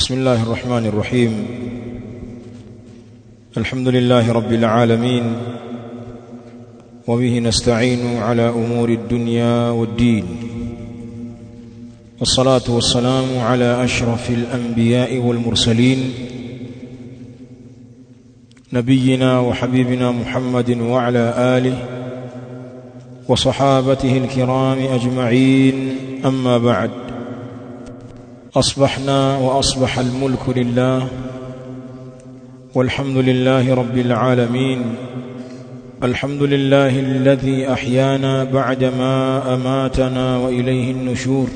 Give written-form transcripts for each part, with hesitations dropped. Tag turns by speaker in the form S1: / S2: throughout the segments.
S1: بسم الله الرحمن الرحيم. الحمد لله رب العالمين، وبه نستعين على أمور الدنيا والدين، والصلاة والسلام على أشرف الأنبياء والمرسلين، نبينا وحبيبنا محمد وعلى آله وصحابته الكرام أجمعين. أما بعد، أصبحنا وأصبح الملك لله، والحمد لله رب العالمين. الحمد لله الذي أحيانا بعدما أماتنا وإليه النشور.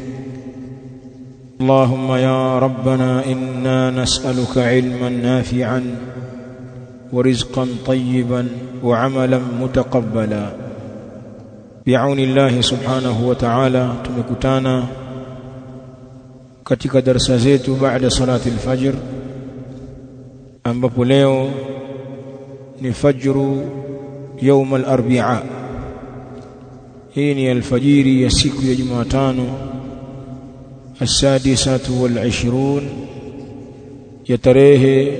S1: اللهم يا ربنا إنا نسألك علما نافعا ورزقا طيبا وعملا متقبلا. بعون الله سبحانه وتعالى tumekutana katika darasa zetu baada salati al-fajr, ambapo leo ni fajru يوم الاربعاء. hii ni alfajiri ya siku ya Jumatano السادسة والعشرون ya tarehe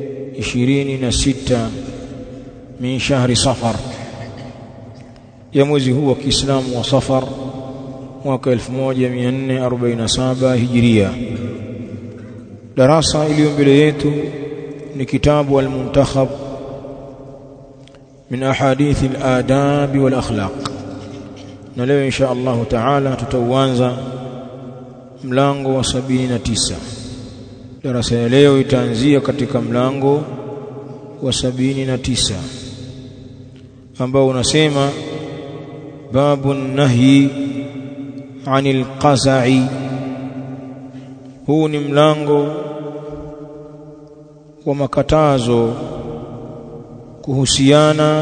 S1: 26 min shahri Safar, ya mwezi huu wa Kiislamu wa Safar mwaka 1447 Hijria. Darasa iliyo mbele yetu ni kitabu al-Muntakhab min ahadith al-adab wal akhlaq, na leo insha Allah taala tutauanza mlango wa 79. Darasa ya leo itaanzia katika mlango wa 79 ambao unasema babu nahyi anil qaza'i. Huu ni mlango wa makatazo kuhusiana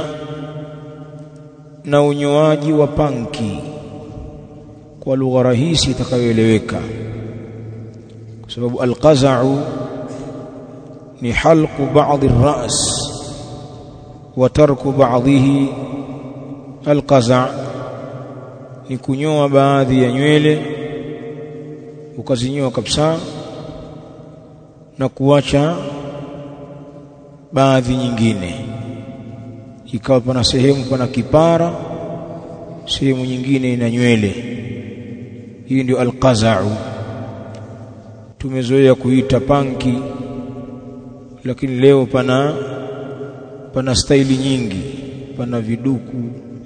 S1: na unyoaji wa panki kwa lugha rahisi itakayoeleweka, kwa sababu al-qaza'u ni halqu ba'dhi ar-ra's wa tarku ba'dhihi. Al-qaza' ni kunyoa baadhi ya nywele ukazinyoa kabisa na kuacha baadhi nyingine, ikawa pana sehemu pana kipara, sehemu nyingine ina nywele. Hii ndio al-qaza'u. Tumezoea kuita panki, lakini leo pana staili nyingi, pana viduku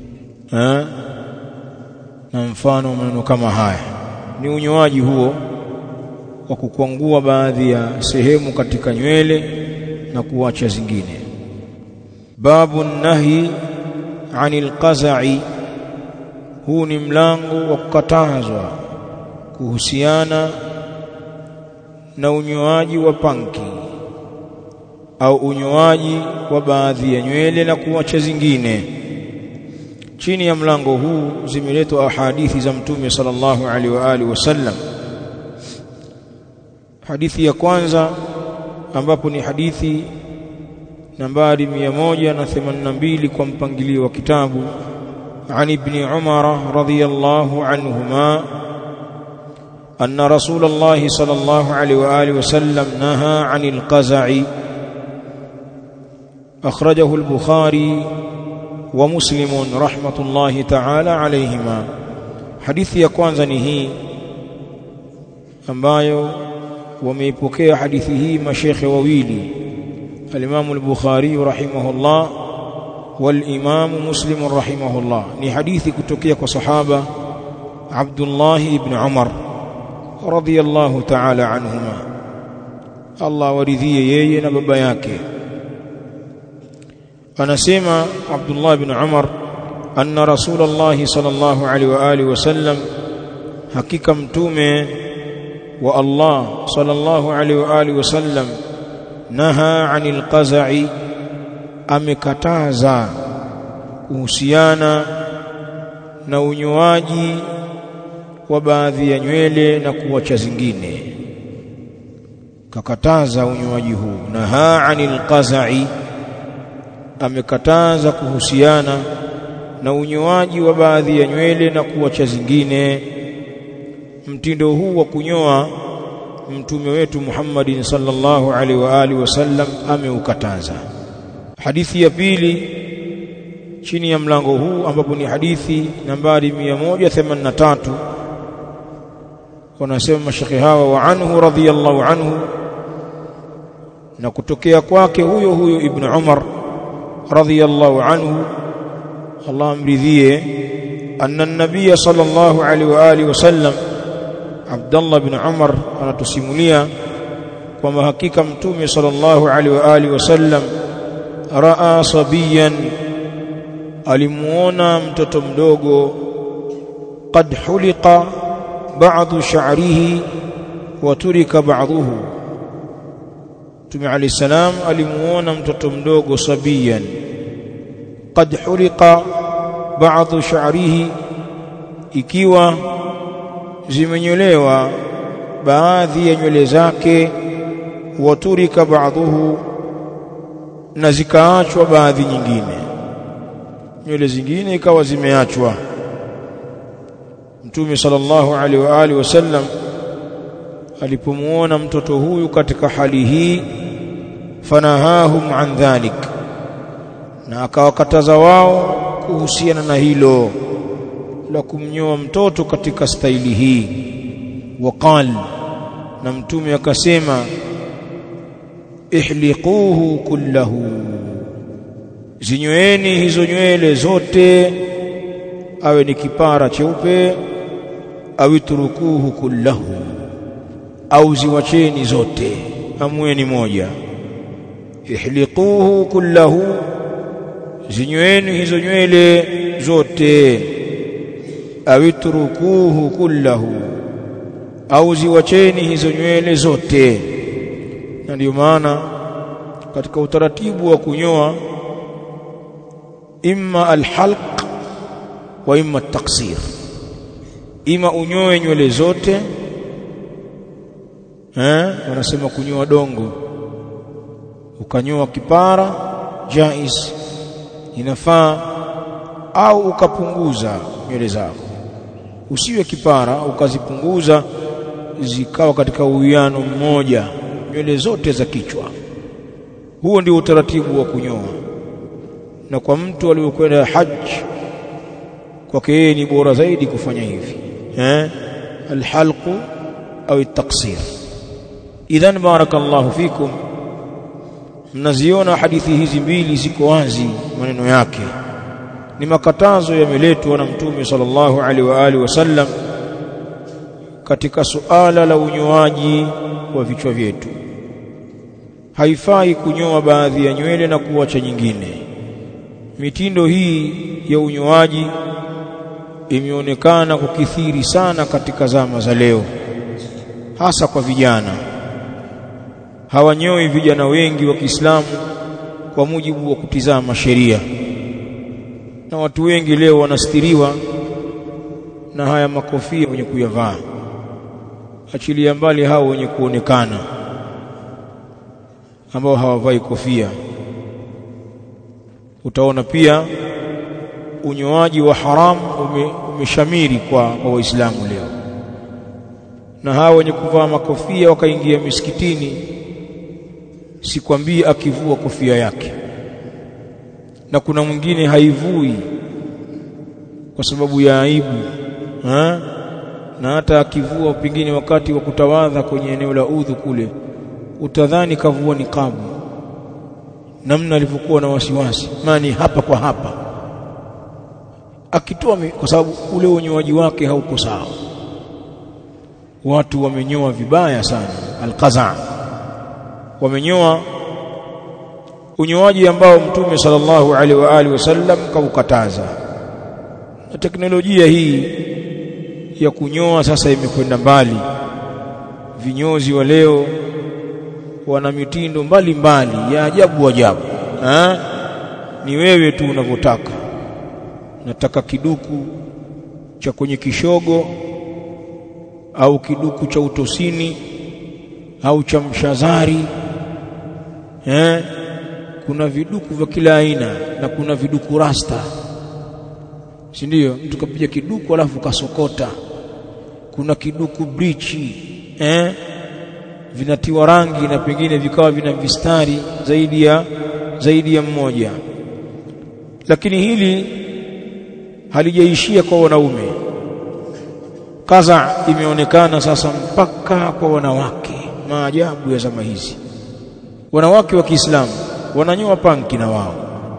S1: na mfano maneno kama haya. Ni unyoaji huo wa kukwangua baadhi ya sehemu katika nywele na kuacha zingine. Babu nahi anil qaza'i. Huu ni mlango wa kukatazwa kuhusiana na unyoaji wa panki au unyoaji wa baadhi ya nywele na kuacha zingine. Chini ya mlango huu zimeletwa ahadithi za Mtume sallallahu alaihi wa alihi wasallam. Hadithi ya kwanza, ambapo ni hadithi nambari 182 kwa mpangilio wa kitabu, عن ابن عمر رضي الله عنهما أن رسول الله صلى الله عليه وآله وسلم نهى عن القزع. أخرجه البخاري ومسلم رحمة الله تعالى عليهما. حديث ya kwanza ni hii ambayo wameipokea hadithi hii mashaikh wawili, al-Imam al-Bukhari rahimahullah wal-Imam Muslim rahimahullah. Ni hadithi kutokea kwa sahaba Abdullah ibn Umar radiyallahu ta'ala anhuma, Allah waridhie yeye na baba yake. Anasema Abdullah ibn Umar, anna Rasulullah sallallahu alaihi wa alihi wasallam, hakika mtume wa Allah sallallahu alaihi wa alihi wasallam, naha anil qaza'i, amekataza kuhusiana na unyoaji wa baadhi ya nywele na kuacha zingine. Kakataza unyoaji huu. Naha anil qaza'i, amekataza kuhusiana na unyoaji wa baadhi ya nywele na kuacha zingine. Mtindo huu wa kunyoa mtume wetu Muhammadin sallallahu alaihi wa alihi wasallam ameukataza. Hadithi ya pili chini ya mlango huu ambapo ni hadithi nambari 183, wanasema mashekhi hawa wa anhu radhiyallahu anhu, na kutokea kwake huyo huyo Ibn Umar radhiyallahu anhu, Allah amridhie, anna an-nabiy sallallahu alaihi wa alihi wasallam, Abdullah ibn Umar anatusimulia kwamba hakika mtume sallallahu alaihi wa alihi wasallam raa sabiyan, alimuona mtoto mdogo, qad huliqa ba'du sha'rihi wa turika ba'dhuhu. Mtume alayhi salam alimuona mtoto mdogo sabiyan, qad huliqa ba'du sha'rihi, ikiwa zimenyolewa baadhi ya nywele zake, wa turika ba'dhuhu, na zikaachwa baadhi nyingine, nywele zingine ikawa zimeachwa. Mtume sallallahu alaihi wa alihi wasallam alipomuona mtoto huyu katika hali hii, fanahahum an dhalik, na akawakataza wao kuhusiana na hilo la kumnyoa mtoto katika staili hii. Waqal, na mtume akasema, ihliquhu kullahu, zinyoeni hizo nywele zote, awe ni kipara cheupe, au turukuhu kullahu, au ziwacheni zote, amweni moja. Ihliquhu kullahu, zinyoeni hizo nywele zote, au turukuhu kullahu, au ziwacheni hizo nywele zote. Na ndio maana katika utaratibu wa kunyoa, imma alhalq wa imma at-taqsir, ima unyoe nywele zote, wanasema kunyoa dongo, ukanyoa kipara jaiz, inafaa, au ukapunguza nywele zako, usiwe kipara ukazipunguza zikawa katika uwiano mmoja nywele zote za kichwa. Huo ndio utaratibu wa kunyoa. Na kwa mtu aliyokwenda haji, kwake yeye ni bora zaidi kufanya hivi, alhalqu au at-taqsir. Idhan barakallahu fikum, mnaziona hadithi hizi mbili ziko wazi, maneno yake ni makatazo yameletwa na mtume sallallahu alaihi wa alihi wasallam katika suala la unyoaji wa vichwa vyetu. Haifai kunyoa baadhi ya nywele na kuacha nyingine. Mitindo hii ya unyoaji imeonekana kukithiri sana katika zama za leo, hasa kwa vijana. Hawanyoi vijana wengi wa Kiislamu kwa mujibu wa kutizama sheria, na watu wengi leo wanastiriwa na haya makofia wenye kuyavaa, achilia mbali hao wenye kuonekana ambao hawavai kofia. Utaona pia unyoaji wa haramu umeshamiri kwa Waislamu leo, na hao wenye kuvaa makofia wakaingia misikitini, sikwambii akivua kofia yake, na kuna mwingine haivui kwa sababu ya aibu, na hata akivua pengine wakati wa kutawadha kwenye eneo la udhu kule, utadhani kavua niqabu, namna alivyokuwa na wasiwasi, mani hapa kwa hapa, akitoa, kwa sababu ule unyoaji wake hauko sawa. Watu wamenyoa vibaya sana, alqaza, wamenyoa unyoaji ambao mtume sallallahu alaihi wa alihi wasallam kaukataza. Na teknolojia hii ya kunyoa sasa imekwenda mbali. Vinyozi wa leo wana mitindo mbalimbali ya ajabu ajabu. Ni wewe tu unavyotaka. Nataka kiduku cha kwenye kishogo, au kiduku cha utosini, au cha mshazari. Kuna viduku vya kila aina, na kuna viduku rasta, si ndio? Mtu kapiga kiduku alafu kasokota. Kuna kiduku brichi, vinatiwa rangi na pengine vikawa vina vistari zaidi ya mmoja. Lakini hili halijaishia kwa wanaume. Qaza imeonekana sasa mpaka kwa wanawake. Maajabu ya zama hizi, wanawake wa Kiislamu wananyoa panki na wao,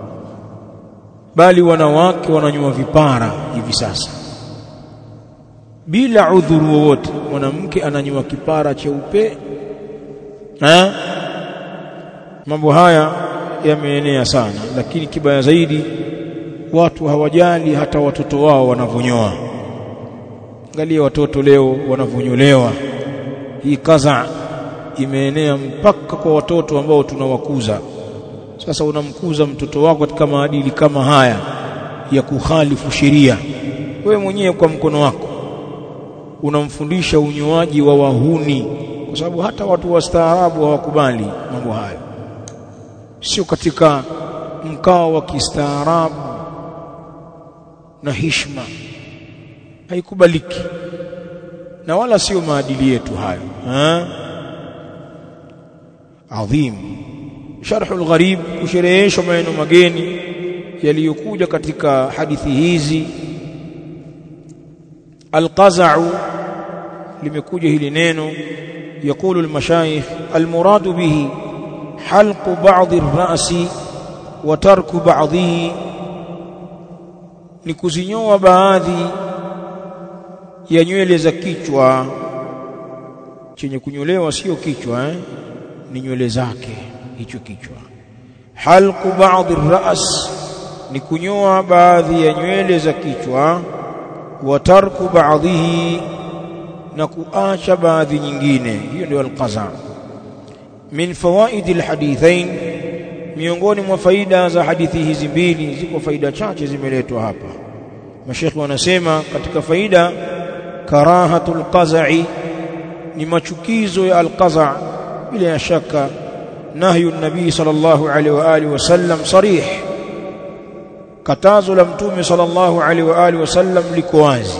S1: bali wanawake wananyoa vipara hivi sasa bila udhuru wowote. Mwanamke ananyoa kipara cheupe. Mambo haya yameenea sana, lakini kibaya zaidi watu hawajali hata watoto wao wanavonyoa. Angalia watoto leo wanavonyolewa. Hii qaza imeenea mpaka kwa watoto ambao tunawakuza. Sasa unamkuza mtoto wako katika maadili kama haya ya kukhalifu sheria. Wewe mwenyewe kwa mkono wako unamfundisha unyoaji wa wahuni, kwa sababu hata watu wastaarabu hawakubali mambo hayo. Sio katika mkao wa kistaarabu na heshima, haikubaliki, na wala sio maadili yetu hayo. Adhim Sharh al-Gharib, kusherehesha maneno mageni yaliyokuja katika hadithi hizi. Al-qaza'u limekuja hili neno, يقول المشايخ المراد به حلق بعض الرأس وترك بعضه, ni kuzinyoa baadhi ya nywele za kichwa. Chenye kunyolewa sio kichwa, ni nywele zake hicho kichwa. Halqu ba'dhi ar-ra's, ni kunyoa baadhi ya nywele za kichwa. Wa tarku ba'dhihi, na kuacha baadhi nyingine. Hiyo ndio al-qaza. Min fawaidi al-hadithain, miongoni mwa faida za hadithi hizi mbili, ziko faida chache zimeletwa hapa. Mashekhi wanasema katika faida, karahatul qaza'i, ni machukizo ya al-qaza'. bila shaka nahyu nabii sallallahu alaihi wa alihi wasallam sarih, katazo la mtume sallallahu alaihi wa alihi wasallam liko wazi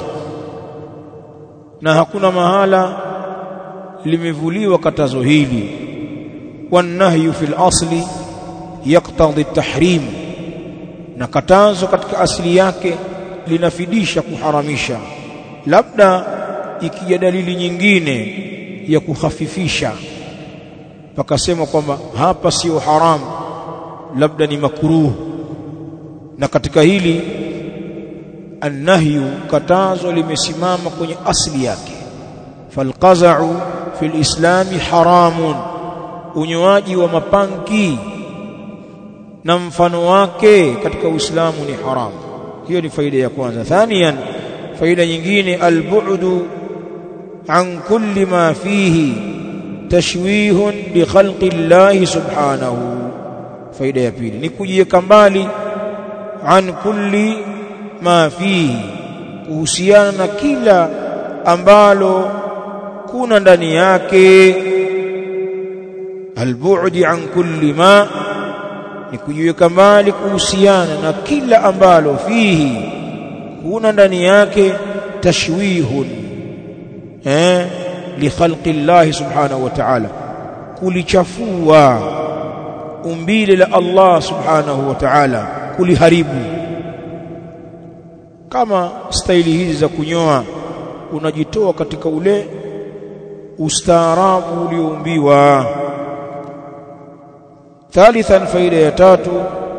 S1: na hakuna mahala limevuliwa katazo hili. Wanahyu fil asli yaqtadi at-tahrim, na katazo katika asili yake linafidisha kuharamisha, labda ikija dalili nyingine ya kukhafifisha pakasema kwamba hapa sio haramu, labda ni makruh. Na katika hili annahyu, katazo limesimama kwenye asili yake. Falqaza'u fil islami haramun, unyoaji wa mapanki na mfano wake katika Uislamu ni haramu. Hiyo ni faida ya kwanza. Thaniyan, faida nyingine, albu'du an kulli ma fihi tashwihun li khalqi Allah subhanahu. Faida ya pili ni kujiweka mbali, an kulli ma fihi, kuhusiana na kila ambalo kuna ndani yake. Albu'di an kulli ma, ni kujiweka mbali kuhusiana na kila ambalo fihi, kuna ndani yake, tashwihun li khalqi Allah subhanahu wa ta'ala, kulichafua umbile la Allah subhanahu wa ta'ala, kuliharibu. Kama staili hizi za kunyoa, unajitoa katika ule ustaarabu ulioumbiwa. Thalithan, faida ya tatu,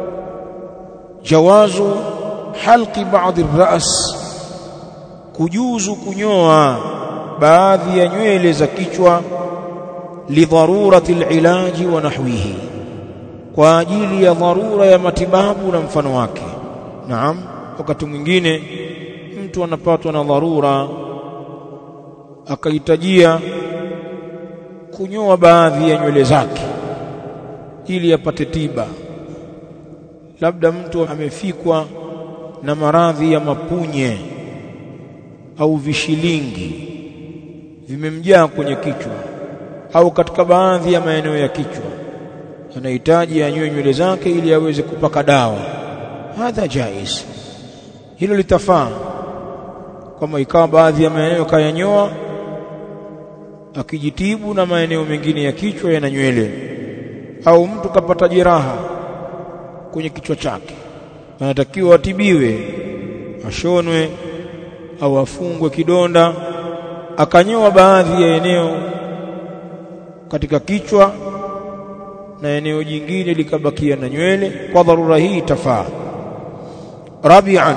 S1: jawazu halqi ba'dhi ar-ra's, kujuzu kunyoa baadhi ya nywele za kichwa, lidharurati al-ilaji wa nahwihi, kwa ajili ya dharura ya matibabu na mfano wake. Naam, wakati mwingine mtu anapatwa na dharura akahitajia kunyoa baadhi ya nywele zake ili apate tiba. Labda mtu amefikwa na maradhi ya mapunye au vishilingi vimemjaa kwenye kichwa au katika baadhi ya maeneo ya kichwa, anahitaji anyoe nywele zake ili aweze kupaka dawa. Hadha jaiz, hilo litafaa. Kama ikawa baadhi ya maeneo kayanyoa akijitibu na maeneo mengine ya kichwa yana nywele, au mtu kapata jeraha kwenye kichwa chake anatakiwa atibiwe, ashonwe au afungwe kidonda, akanyoa baadhi ya eneo katika kichwa na eneo jingine likabakia na nywele, kwa dharura hii tafaa. Rabi'an,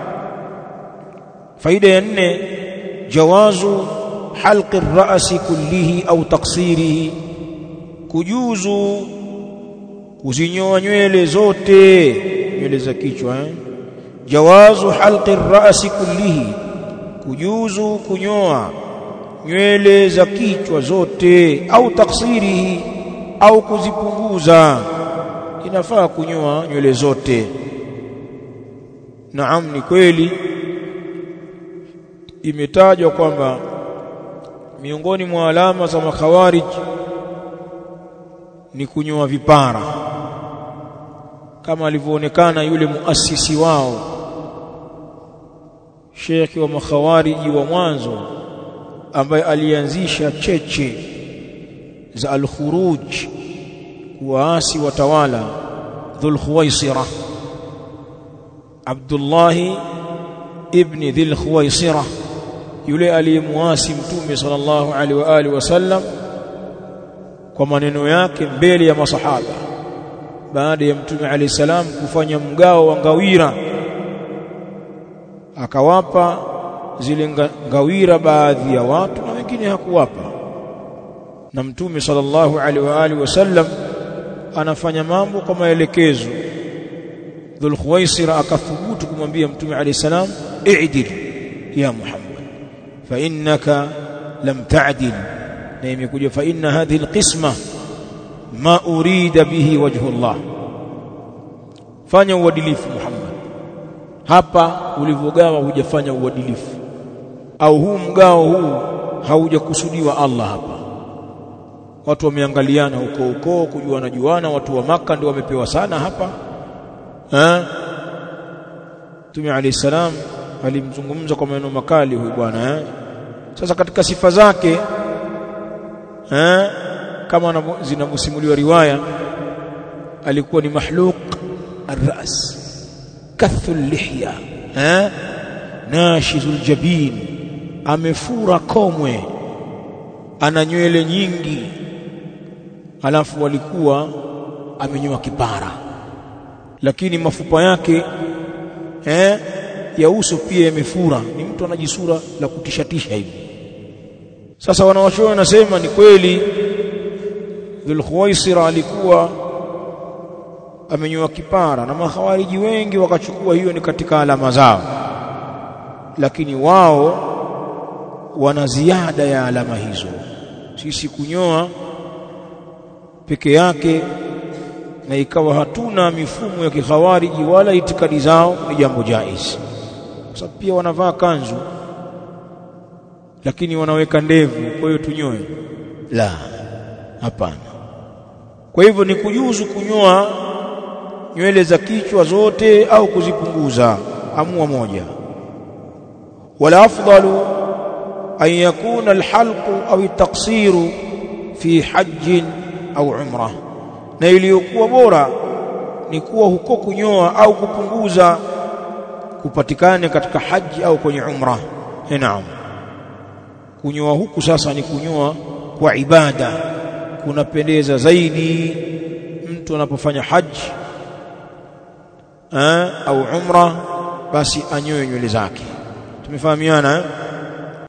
S1: faida ya 4, jawazu halqi ar-ra'si kullihi au taksirihi, kujuzu kuzinyoa nywele zote, nywele za kichwa jawazu halqi ar-ra'si kullihi, kujuzu kunyoa nywele za kichwa zote, au taksirihi, au kuzipunguza, inafaa kunyoa nywele zote. Naam, ni kweli imetajwa kwamba miongoni mwa alama za makhawarij ni kunyoa vipara, kama alivyoonekana yule muasisi wao, shekhi wa makhawariji wa mwanzo ambaye alianzisha cheche za al-khuruj, kuwaasi watawala, Dhul Khuwaisira, Abdullah ibn Dhul Khuwaisira, yule aliyemuasi Mtume sallallahu alaihi wa alihi wasallam kwa maneno yake mbele ya masahaba, baada ya Mtume alayhi salam kufanya mgao wa ngawira, akawapa zile ngawira baadhi ya watu na wengine hakuwapa, na Mtume sallallahu alaihi wa alihi wasallam anafanya mambo kwa maelekezo. Dhul Khuwaisira akathubutu kumwambia Mtume alayhi salam, i'dil ya Muhammad fa innaka lam ta'dil, na imekuja fa inna hadhihi alqisma ma urida bihi wajhu Allah, fanya uadilifu Muhammad, hapa ulivyogawa hujafanya uadilifu, au huu mgao huu haujakusudiwa Allah hapa. Watu wameangaliana huko kujuana, watu wa Maka ndio wamepewa sana hapa. Mtume alayhi salam alimzungumza kwa maneno makali huyu bwana. Sasa katika sifa zake kama zinavosimuliwa riwaya, alikuwa ni mahluq ar-ra's, kathul lihya, nashizul jabin, amefura komwe, ana nywele nyingi, alafu alikuwa amenyoa kipara, lakini mafupa yake ya uso pia yamefura, ni mtu anajisura la kutishatisha hivi. Sasa wanawachuoni wanasema ni kweli Dhul Khuwaisira alikuwa amenyoa kipara, na makhawariji wengi wakachukua hiyo ni katika alama zao, lakini wao wana ziada ya alama hizo. Sisi kunyoa peke yake na ikawa hatuna mifumo ya kikhawariji wala itikadi zao ni jambo jaiz, kwa sababu pia wanavaa kanzu lakini wanaweka ndevu, kwa hiyo tunyoe? La, hapana. Kwa hivyo ni kujuzu kunyoa nywele za kichwa zote au kuzipunguza, amua moja. Wala afdalu an yakuna alhalqu au at-taqsiru fi hajj au umrah, na iliyokuwa bora ni kuwa huko kunyoa au kupunguza kupatikane katika haji au kwenye umrah. Naam, kunyoa huku sasa ni kunyoa kwa ibada, kunapendeza zaidi mtu anapofanya haji au umrah, basi anyoe nywele zake. Tumefahamiana